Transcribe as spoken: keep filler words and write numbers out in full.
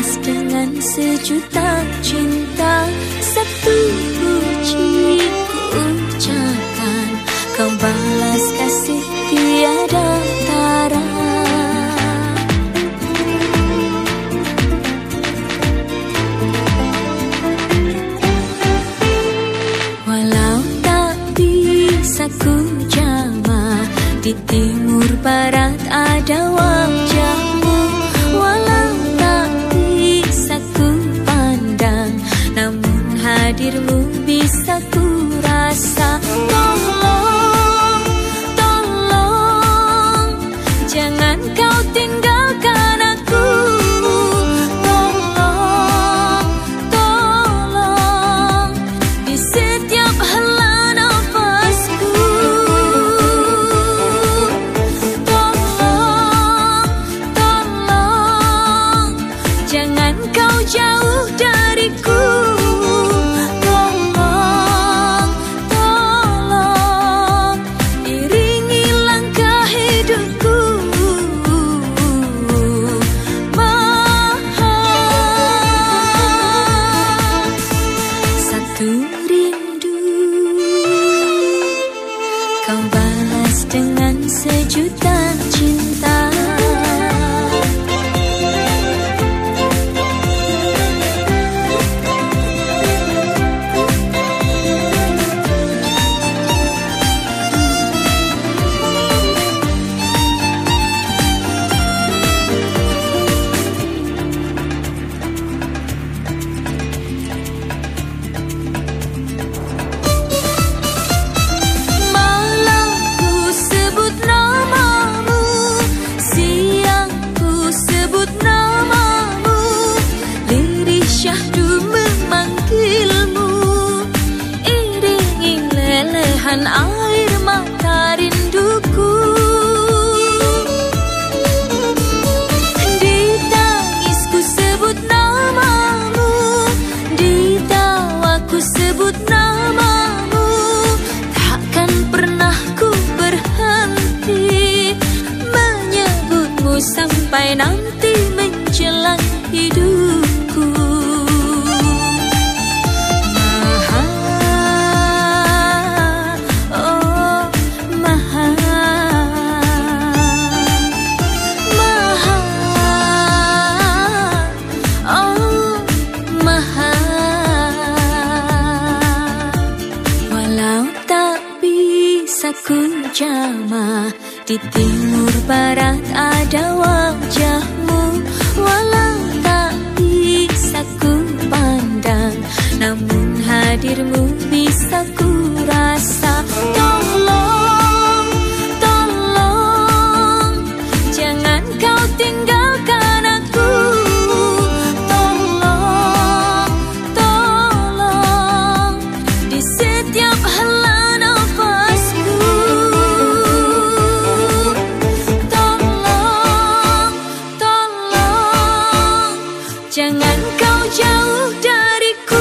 balas dengan sejuta cinta. Satu puji ku ucapkan, kau balas kasih tiada tara. Walau tak bisa ku jama, di timur barat ada wajahmu. Walau tak bisa ku pandang, namun hadirmu bisa ku rasa. Tolong, tolong, jangan kau tinggalkan aku. Tolong, tolong, di setiap hela nafasku. Tolong, tolong, jangan kau jauh dariku. Tolong, tolong, iringi langkah hidupku. Maha satu rindu, kau balas dengan sejuta cinta. Malam ku sebut namamu, siang ku sebut namamu, lirih syahdu memanggilmu, iringi lelehan air mata rinduku. Di tangisku sebut namamu, di tawaku sebut namamu, takkan pernah ku berhenti menyebutmu sampai nanti menjelang hidupku. Maha, oh Maha, Maha, oh Maha. Walau tak bisa ku jama, di timur barat ada wajahmu. Walau tak bisa ku pandang, namun hadirmu bisa ku rasa. Tolong, tolong, jangan kau tinggalkan aku. Tolong, tolong, di setiap hela nafasku. Tolong, tolong, jangan kau jauh dariku.